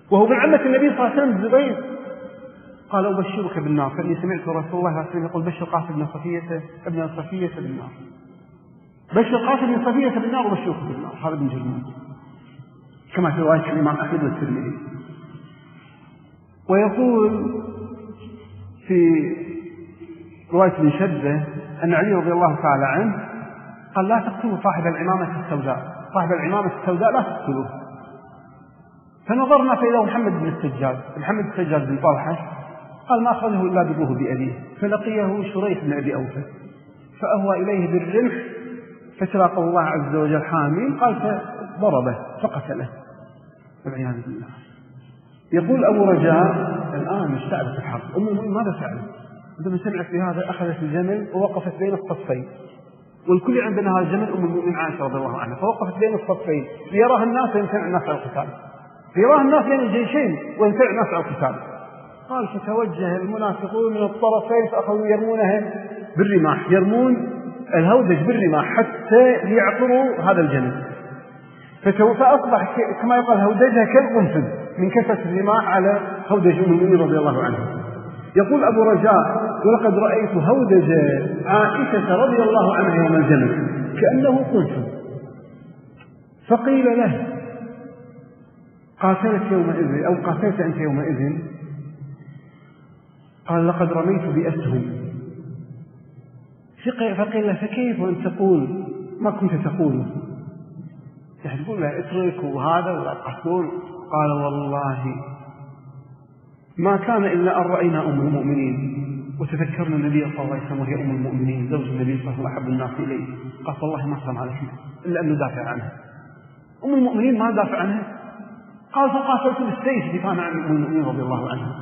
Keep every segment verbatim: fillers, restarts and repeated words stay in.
وهو من عمة النبي صلى الله عليه وسلم الزبير. قال أبشرك بالنار، فإني سمعت رسول الله صلى الله عليه وسلم يقول بشر قاسم بن صفية ابن صفية بالنار، بشر قاسم بن صفية بالنار وبشرك بالنار. هذا ابن جرمون كما في رواية الإمام أحمد والترمذي. ويقول في رواية ابن شدة أن علي رضي الله تعالى عنه قال لا تقتلوا صاحب العمامة السوداء، صاحب العمامة السوداء لا تقتلوه. فنظرنا فإذا محمد بن السجاد، محمد السجاد بن طلحة، قال ما أخذه إلا بروه بأبيه، فلقيه شريح بن أبي أوفى فأهوى إليه بالرمح فتلاقى الله عز وجل حامين، قال فضربه فقتله والعياذ بالله. يقول أبو رجاء الآن مستعبة الحرب، أم المؤمنين ماذا فعلت؟ عندما سمعت بهذا أخذت الجمل ووقفت بين الصفين، والكل عندنا هذا الجمل أم المؤمنين عائشة رضي الله عنها، فوقفت بين الصفين ليراها الناس ويمتنع الناس على القتال، ليراها الناس بين الجيشين ويمتنع الناس على القتال. قال فتوجه المنافقون من الطرفين فأخذوا يرمونهم بالرماح، يرمون الهودج بالرماح حتى ليعطروا هذا الجمل، فأصبح كما يقال هودجها كالقنفذ من كثرة الرماح على هودج أم المؤمنين رضي الله عنها. يقول أبو رجاء ولقد رأيت هودج عائشة رضي الله عنها يوم الجمل كأنه قنفذ، فقيل له قاتلت يومئذ أو قاتلت أنت يومئذ؟ قال لقد رميت بأسهم. فقيل له فكيف أن تقول ما كنت تقول؟ يعني تقول له اترك وهذا ولا تقتلون. قال والله ما كان إلا أن رأينا أم المؤمنين وتذكرنا النبي صلى الله عليه وسلم وهي أم المؤمنين زوج النبي صلى الله عليه وسلم أحب الناس إليه. قال والله ما صام على شيء إلا أن ندافع عنها، أم المؤمنين ما دافع عنها. قال فقاتلت بالسيف دفاعا عن أم المؤمنين رضي الله عنها،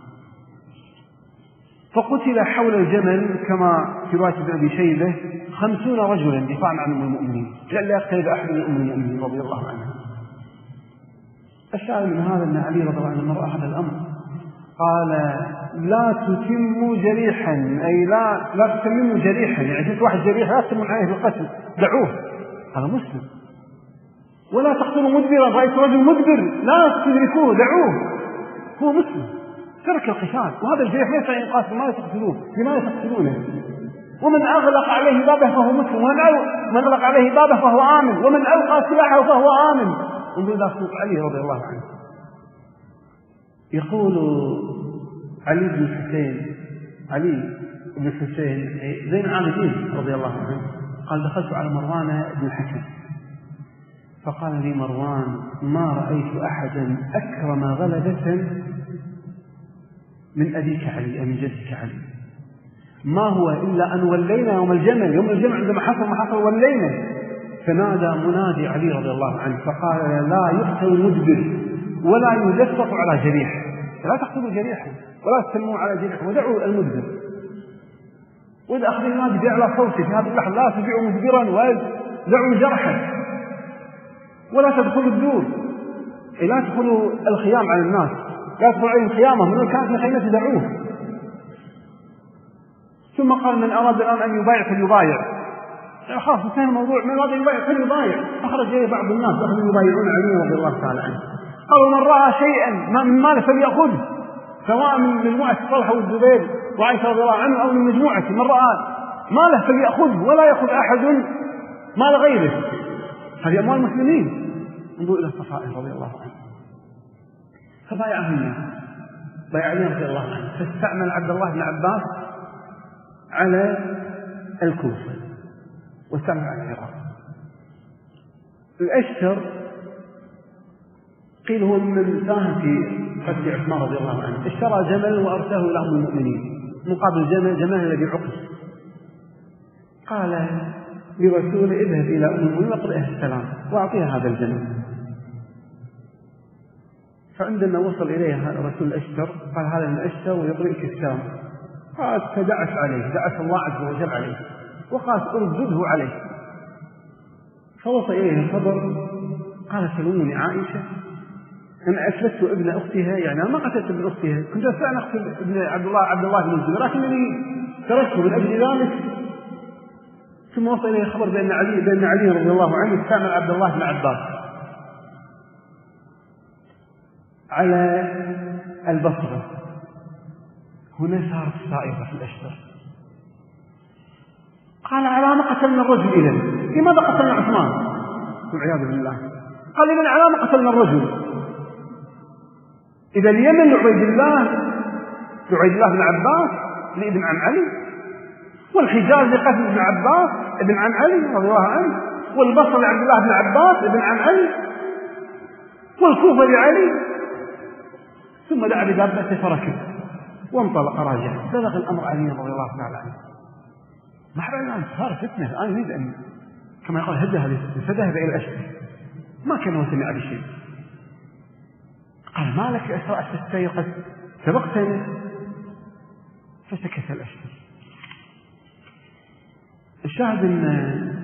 فقتل حول الجمل كما في رواية ابن أبي شيبة خمسون رجلا دفاعا عن أم المؤمنين لئلا يقترب أحد من أم المؤمنين رضي الله عنها. الشاهد من هذا أن علي رضي الله عنه رأى هذا الأمر قال لا تتموا جريحا، أي لا لا تتمموا جريحا، يعني جئت واحد جريح لا تتموا عليه بالقتل، دعوه، هذا مسلم. ولا تقتلوا مدبرا، رأيت رجل مدبر لا تدركوه دعوه، هو مسلم ترك القتال. وهذا الجريح ليس أن يقاتل، ما تقتلوه، لماذا تقتلونه؟ ومن أغلق عليه بابه فهو مسلم، ومن أغلق عليه بابه فهو آمن، ومن ألقى سلاحه فهو آمن. انظر إلى صوت علي رضي الله عنه. يقول علي بن الحسين علي بن الحسين زين العابدين رضي الله عنه قال دخلت على مروان بن الحكم فقال لي مروان ما رأيت أحدا أكرم غلبة من أبيك علي أو من جدك علي، ما هو إلا أن ولينا يوم الجمل، يوم الجمل عندما حصل ما حصل ولينا. فنادى منادي علي رضي الله عنه فقال لا يقتل مدبر ولا يلفق على جريح، لا تقتلوا جريحا ولا تسموا على جريح ودعوا المدبر. وإذا أخذ النادي بأعلى صوته في هذا اللحظة لا تبيعوا مدبرا ودعوا جرحا ولا تدخلوا الدور، لا تدخلوا الخيام على الناس، لا تدخلوا عليهم خيامة من كانت الخيمة دعوه. ثم قال من أراد الآن أن يبايع فليبايع، يعني خلاص انتهى الموضوع، من أراد يبايع فليبايع. أخرج إليه بعض الناس أخذوا يبايعون علي رضي الله تعالى عنه. قالوا من رأى شيئا من ماله فليأخذه، سواء من مجموعة طلحة والزبير وعائشة رضي الله عنه أو من مجموعة، من رأى ماله فليأخذه ولا يأخذ أحد مال غيره، هذه أموال المسلمين. انظروا إلى الصفائح رضي الله عنه. فبايعه الناس، بايع علي رضي الله عنه، فاستعمل عبد الله بن عباس على الكوفة واستعمل على العراق. الأشتر قيل هو من ساهم في قتل عثمان رضي الله عنه، اشترى جمل وأرسله إلى أم المؤمنين مقابل الجمل جمل الذي عقد. قال لرسوله اذهب إلى أم المؤمنين وقرئها السلام وأعطيها هذا الجمل. فعندما وصل إليها رسول الأشتر قال هذا من الأشتر ويقرئك السلام، قال فدعت عليه، دعت الله عز وجل عليه وقال اردده عليه. فوصل إليه الخبر قال سلوني عائشة أنا أسلت ابن أختها، يعني أنا ما قتلت ابن أختها، كنت أستطيع أن أقتل ابن عبد الله عبد الله بن الزبير لكنني تركته من أجل ذلك. ثم وصل إليه الخبر بأن علي بأن علي رضي الله عنه استعمل عبد الله بن عباس. على البصرة. هنا صارت سائرة في الأشتر. قال على ما قتلنا الرجل إذن؟ لماذا قتلنا عثمان؟ والعياذ بالله. قال إذن على ما قتلنا الرجل؟ إذا اليمن لعبيد الله لعبيد الله بن عباس لابن عم علي، والحجاز لقتل ابن عباس ابن عم علي رضي الله عنه، والبصره لعبد الله بن عباس ابن عم علي، والكوفه لعلي. ثم دعا بدابته فركب وانطلق راجعا. بلغ الامر علي رضي الله تعالى عنه. ما حد الان صار فتنه، الان يريد ان كما يقول هدى هذه الفتنه، فذهب الى الاشتر. ما كان وسمع بشيء. قال ما لك اسرعت تستيقظ سبقتني؟ فسكت الاشتر. الشاهد ان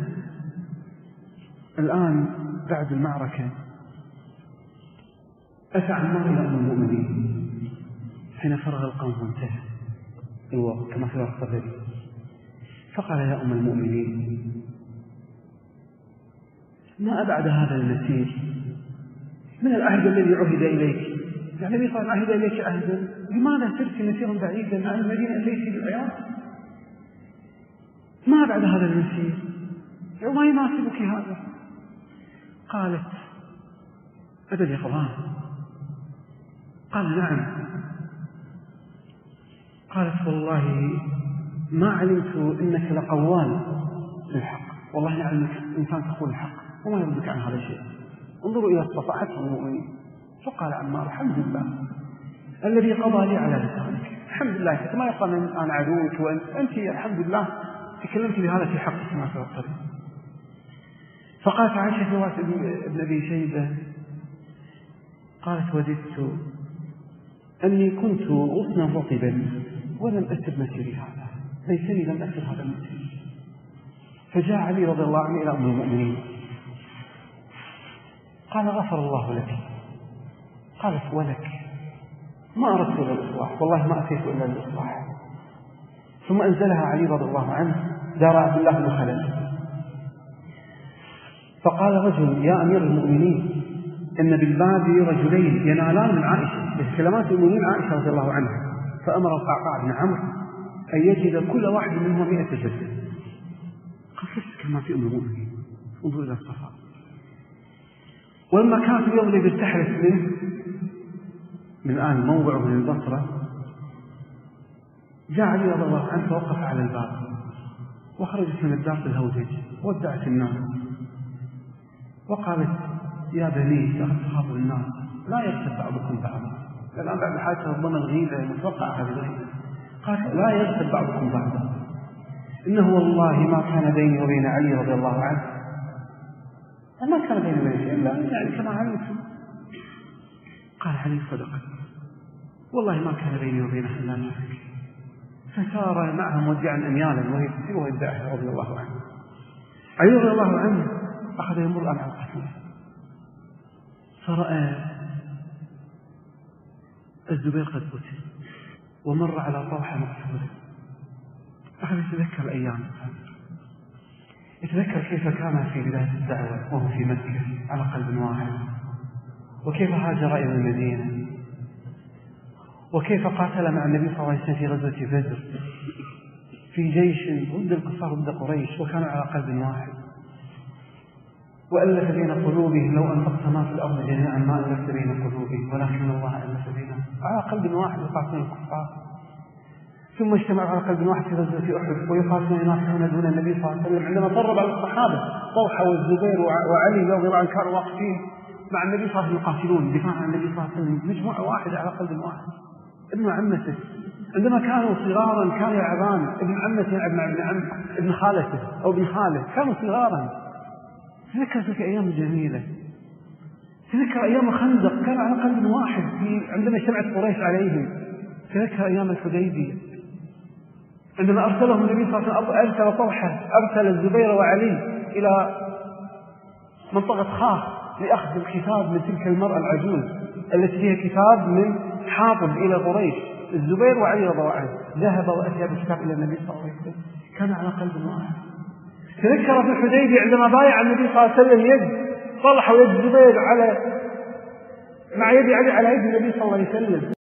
الان بعد المعركه اتى عمار الى ام المؤمنين حين فرغ القوم وانتهى الوقت كما في الوقت الذي، فقال يا ام المؤمنين ما ابعد هذا المسير من العهد الذي عهد اليك، يعني النبي صلى الله عليه وسلم عهد اليك عهدا، لماذا سرت مسيرا بعيدا عن المدينه التي بالعياط؟ ما بعد هذا المسير وما يناسبك هذا. قالت أبد يا قضاء؟ قال نعم. قالت والله ما علمت إنك لقوال للحق، والله نعلم إنك إنسان تقول الحق وما يردك عن هذا الشيء. انظروا إلى استطاعته المؤمنين. فقال عمار الحمد لله الذي قضى لي على لسانك، الحمد لله كما يقال أنا عدوك وأنت أنت الحمد لله تكلمت بهذا في حقك ما توقف. فقالت عائشة في رواية ابن أبي شيبة قالت وددت أني كنت غصنا رطبا ولم أسر مسيري هذا، ليسني لم أسر هذا المسير. فجاء علي رضي الله عنه إلى أم المؤمنين قال غفر الله لك. قالت ولك؟ ما أردت إلا الإصلاح، والله ما أتيت إلا الإصلاح. ثم أنزلها علي رضي الله عنه دار عبد الله بن خلف. فقال رجل يا أمير المؤمنين إن بالباب رجلين ينالان من عائشة، بكلمات المؤمنين عائشة رضي الله عنها. فأمر القعقاع بن عمرو أن يجد كل واحد منهم مئة جلدة. قصص كلمات أم المؤمنين. انظروا إلى الصفاء. ولما كانت اليوم الذي ارتحلت منه من الآن موضعه من البصرة، جاء علي رضي الله عنه توقف على الباب وخرجت من الدار بالهودج ودعت الناس وقالت يا بني لقد تخاطب الناس لا يغتب بعضكم بعضا. الآن بعد حاجة ربما الغيبة متوقع هذه الغيبة. قالت لا يغتب بعضكم بعضا، إنه والله ما كان بيني وبين علي رضي الله عنه، ما كان بيني وبين شيء إلا يعني كما علمتم. قال علي صدقت والله ما كان بيني وبينها إلا ذلك. فسار معها مودعا أميالا وهي تسير ويدعها رضي الله عنه. علي رضي الله عنه أخذ يمر على القتيل فرأى الزبير قد قتل ومر على طلحة مقتولا. أخذ يتذكر الأيام، يتذكر كيف كان في بداية الدعوة وهو في مكة على قلب واحد، وكيف هاجر إلى المدينة، وكيف قاتل مع النبي صلى الله عليه وسلم في غزوة بدر في جيش ضد الكفار ضد قريش، وكانوا على قلب واحد، وألف بين قلوبهم لو أنفقت ما في الأرض جميعا ما ألفت بين قلوبهم ولكن الله ألف بينهم. على قلب واحد يقاتلون الكفار. ثم اجتمعوا على قلب واحد في غزوة أحد ويقاتلون ينافحون دون النبي صلى الله عليه وسلم. عندما قرب على الصحابة طلحة والزبير وعلي رضي الله عنهم كانوا واقفين مع النبي صلى الله عليه وسلم يقاتلون دفاعا عن النبي صلى الله عليه وسلم، مجموعة واحدة على قلب واحد. ابن عمته عندما كانوا صغارا كان يلعبان، ابن عمته ابن ابن عم ابن خالته أو ابن خاله كانوا صغارا. تذكر تلك أيام جميلة، تذكر أيام الخندق كان على قلب واحد في عندما اجتمعت قريش عليهم. تذكر أيام الحديبية عندما أرسلهم النبي صلى الله عليه وسلم، أرسل طلحة أرسل الزبير وعلي إلى منطقة خاص لأخذ الكتاب من تلك المرأة العجوز التي فيها كتاب من حاطب إلى قريش. الزبير وعلي رضي الله عنه ذهب وأتى بالكتاب إلى النبي صلى الله عليه وسلم، كان على قلب واحد. تذكر في الحديبية عندما بايع النبي صلى الله عليه وسلم يد طلحة ويد الزبير على مع يد علي على يد النبي صلى الله عليه وسلم.